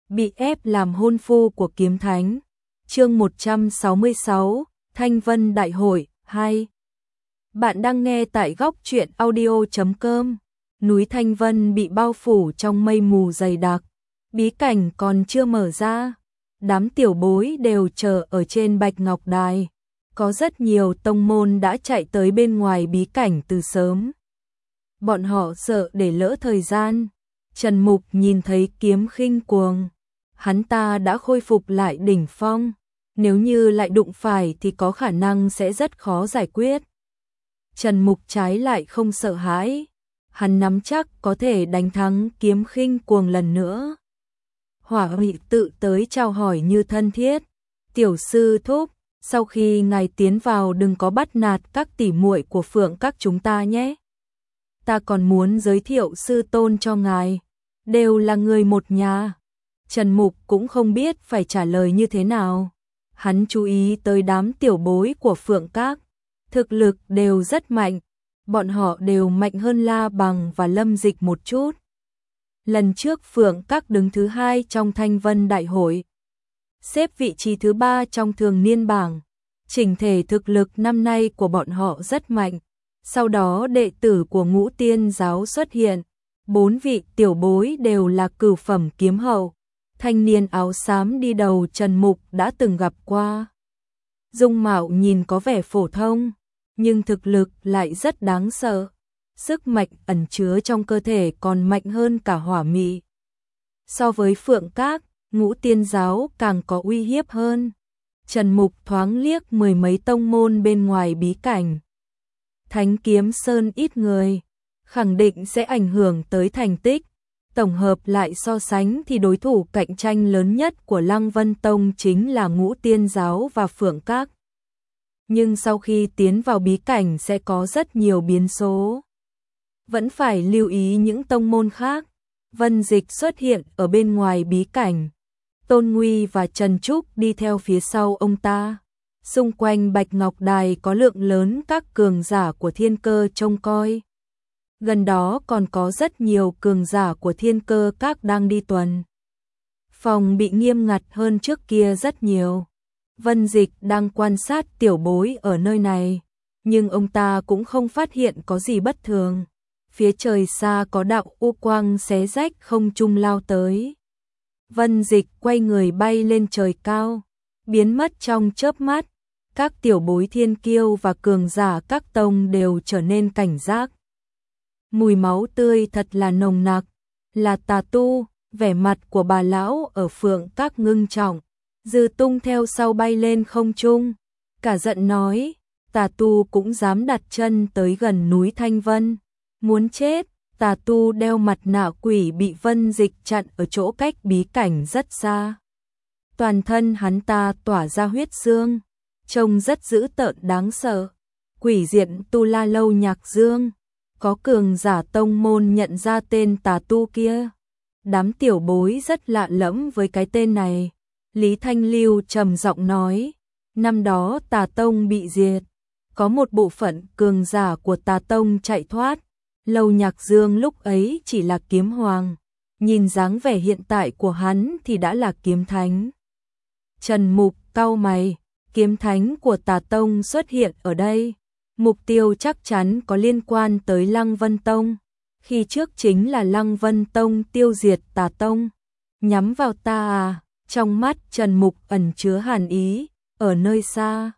bị ép làm hôn phu của kiếm thánh. Chương 166, Thanh Vân Đại hội 2. Bạn đang nghe tại góc truyện audio.com. Núi Thanh Vân bị bao phủ trong mây mù dày đặc, bí cảnh còn chưa mở ra. Đám tiểu bối đều chờ ở trên Bạch Ngọc Đài. Có rất nhiều tông môn đã chạy tới bên ngoài bí cảnh từ sớm. Bọn họ sợ để lỡ thời gian. Trần Mục nhìn thấy Kiếm Khinh Cuồng. Hắn ta đã khôi phục lại đỉnh phong. Nếu như lại đụng phải thì có khả năng sẽ rất khó giải quyết. Trần Mục trái lại không sợ hãi. Hắn nắm chắc có thể đánh thắng Kiếm Khinh Cuồng lần nữa. Hỏa Hụy tự tới chào hỏi như thân thiết. Tiểu sư thúc, sau khi ngài tiến vào đừng có bắt nạt các tỷ muội của Phượng các chúng ta nhé. Ta còn muốn giới thiệu sư tôn cho ngài. Đều là người một nhà. Trần Mục cũng không biết phải trả lời như thế nào. Hắn chú ý tới đám tiểu bối của Phượng các. Thực lực đều rất mạnh. Bọn họ đều mạnh hơn La Bằng và Lâm Dịch một chút. Lần trước Phượng các đứng thứ 2 trong Thanh Vân Đại hội. Xếp vị trí thứ 3 trong thường niên bảng. Chỉnh thể thực lực năm nay của bọn họ rất mạnh. Sau đó đệ tử của Ngũ Tiên giáo xuất hiện. 4 vị tiểu bối đều là cửu phẩm kiếm hậu. Thanh niên áo xám đi đầu Trần Mục đã từng gặp qua. Dung mạo nhìn có vẻ phổ thông, nhưng thực lực lại rất đáng sợ. Sức mạnh ẩn chứa trong cơ thể còn mạnh hơn cả hỏa mị. So với Phượng các, Ngũ Tiên giáo càng có uy hiếp hơn. Trần Mục thoáng liếc mười mấy tông môn bên ngoài bí cảnh. Thánh Kiếm Sơn ít người, khẳng định sẽ ảnh hưởng tới thành tích. Tổng hợp lại so sánh thì đối thủ cạnh tranh lớn nhất của Lăng Vân Tông chính là Ngũ Tiên giáo và Phượng các. Nhưng sau khi tiến vào bí cảnh sẽ có rất nhiều biến số. Vẫn phải lưu ý những tông môn khác. Vân Dịch xuất hiện ở bên ngoài bí cảnh. Tôn Nguy và Trần Trúc đi theo phía sau ông ta. Xung quanh Bạch Ngọc Đài có lượng lớn các cường giả của Thiên Cơ trông coi. Gần đó còn có rất nhiều cường giả của Thiên Cơ các đang đi tuần. Phòng bị nghiêm ngặt hơn trước kia rất nhiều. Vân Dịch đang quan sát tiểu bối ở nơi này, nhưng ông ta cũng không phát hiện có gì bất thường. Phía trời xa có đạo u quang xé rách không trung lao tới. Vân Dịch quay người bay lên trời cao, biến mất trong chớp mắt. Các tiểu bối thiên kiêu và cường giả các tông đều trở nên cảnh giác. Mùi máu tươi thật là nồng nặc, là tà tu. Vẻ mặt của bà lão ở Phượng các ngưng trọng. Dư Tung theo sau bay lên không trung, cả giận nói, tà tu cũng dám đặt chân tới gần núi Thanh Vân. Muốn chết. Tà tu đeo mặt nạ quỷ bị Vân Dịch chặn ở chỗ cách bí cảnh rất xa. Toàn thân hắn ta tỏa ra huyết dương, trông rất dữ tợn đáng sợ. Quỷ diện Tu La Lâu Nhạc Dương. Có cường giả tông môn nhận ra tên tà tu kia. Đám tiểu bối rất lạ lẫm với cái tên này. Lý Thanh Lưu trầm giọng nói, năm đó Tà Tông bị diệt, có một bộ phận cường giả của Tà Tông chạy thoát. Lâu Nhạc Dương lúc ấy chỉ là kiếm hoàng, nhìn dáng vẻ hiện tại của hắn thì đã là kiếm thánh. Trần Mục cau mày, kiếm thánh của Tà Tông xuất hiện ở đây, mục tiêu chắc chắn có liên quan tới Lăng Vân Tông. Khi trước chính là Lăng Vân Tông tiêu diệt Tà Tông. Nhắm vào ta à? Trong mắt Trần Mục ẩn chứa hàn ý. Ở nơi xa,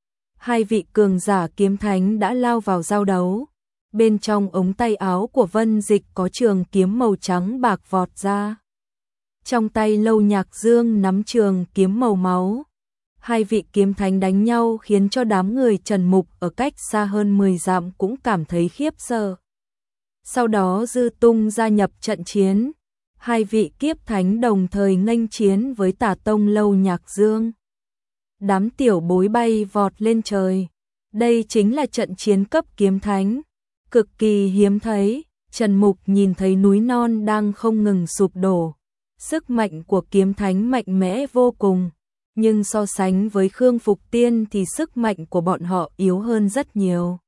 hai vị cường giả kiếm thánh đã lao vào giao đấu. Bên trong ống tay áo của Vân Dịch có trường kiếm màu trắng bạc vọt ra. Trong tay Lâu Nhạc Dương nắm trường kiếm màu máu. Hai vị kiếm thánh đánh nhau khiến cho đám người Trần Mục ở cách xa hơn 10 dặm cũng cảm thấy khiếp sợ. Sau đó Dư Tung gia nhập trận chiến. Hai vị kiếp thánh đồng thời nghênh chiến với Tà Tông Lâu Nhạc Dương. Đám tiểu bối bay vọt lên trời. Đây chính là trận chiến cấp kiếm thánh, cực kỳ hiếm thấy. Trần Mục nhìn thấy núi non đang không ngừng sụp đổ. Sức mạnh của kiếm thánh mạnh mẽ vô cùng, nhưng so sánh với Khương Phục Tiên thì sức mạnh của bọn họ yếu hơn rất nhiều.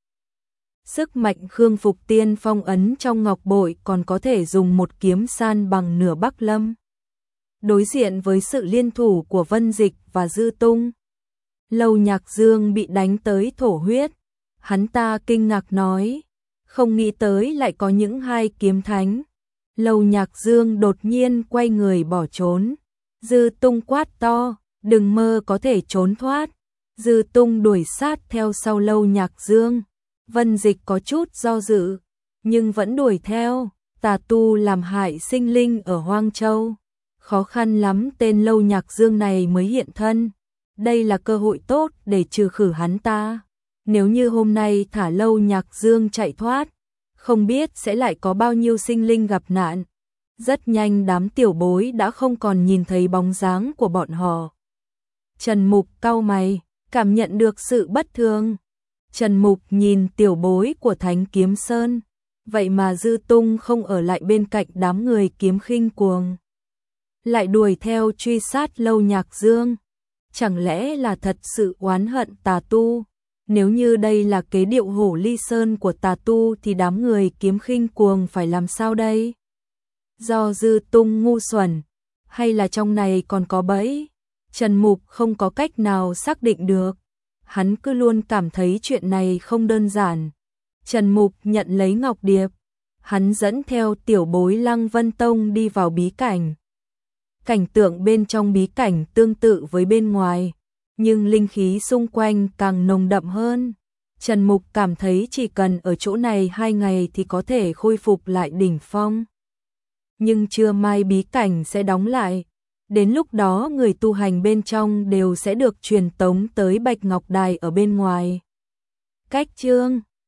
Sức mạnh Khương Phục Tiên phong ấn trong ngọc bội còn có thể dùng một kiếm san bằng nửa Bắc Lâm. đối diện với sự liên thủ của Vân Dịch và Dư Tung. Lâu Nhạc Dương bị đánh tới thổ huyết, hắn ta kinh ngạc nói, không nghĩ tới lại có những hai kiếm thánh. Lâu Nhạc Dương đột nhiên quay người bỏ trốn. Dư Tung quát to, đừng mơ có thể trốn thoát. Dư Tung đuổi sát theo sau Lâu Nhạc Dương. Vân Dịch có chút do dự, nhưng vẫn đuổi theo. Tà tu làm hại sinh linh ở Hoang Châu, khó khăn lắm tên Lâu Nhạc Dương này mới hiện thân. Đây là cơ hội tốt để trừ khử hắn ta. Nếu như hôm nay thả Lâu Nhạc Dương chạy thoát, không biết sẽ lại có bao nhiêu sinh linh gặp nạn. Rất nhanh đám tiểu bối đã không còn nhìn thấy bóng dáng của bọn họ. Trần Mục cau mày, cảm nhận được sự bất thường. Trần Mục nhìn tiểu bối của Thánh Kiếm Sơn, vậy mà Dư Tung không ở lại bên cạnh đám người kiếm khinh cuồng, lại đuổi theo truy sát Lâu Nhạc Dương. Chẳng lẽ là thật sự oán hận tà tu? Nếu như đây là kế điệu hổ ly sơn của tà tu thì đám người kiếm khinh cuồng phải làm sao đây? Do Dư Tung ngu xuẩn, hay là trong này còn có bẫy? Trần Mục không có cách nào xác định được. Hắn cứ luôn cảm thấy chuyện này không đơn giản. Trần Mục nhận lấy ngọc điệp, hắn dẫn theo tiểu bối Lăng Vân Tông đi vào bí cảnh. Cảnh tượng bên trong bí cảnh tương tự với bên ngoài, nhưng linh khí xung quanh càng nồng đậm hơn. Trần Mục cảm thấy chỉ cần ở chỗ này 2 ngày thì có thể khôi phục lại đỉnh phong. Nhưng trưa mai bí cảnh sẽ đóng lại. Đến lúc đó người tu hành bên trong đều sẽ được truyền tống tới Bạch Ngọc Đài ở bên ngoài. Cách chương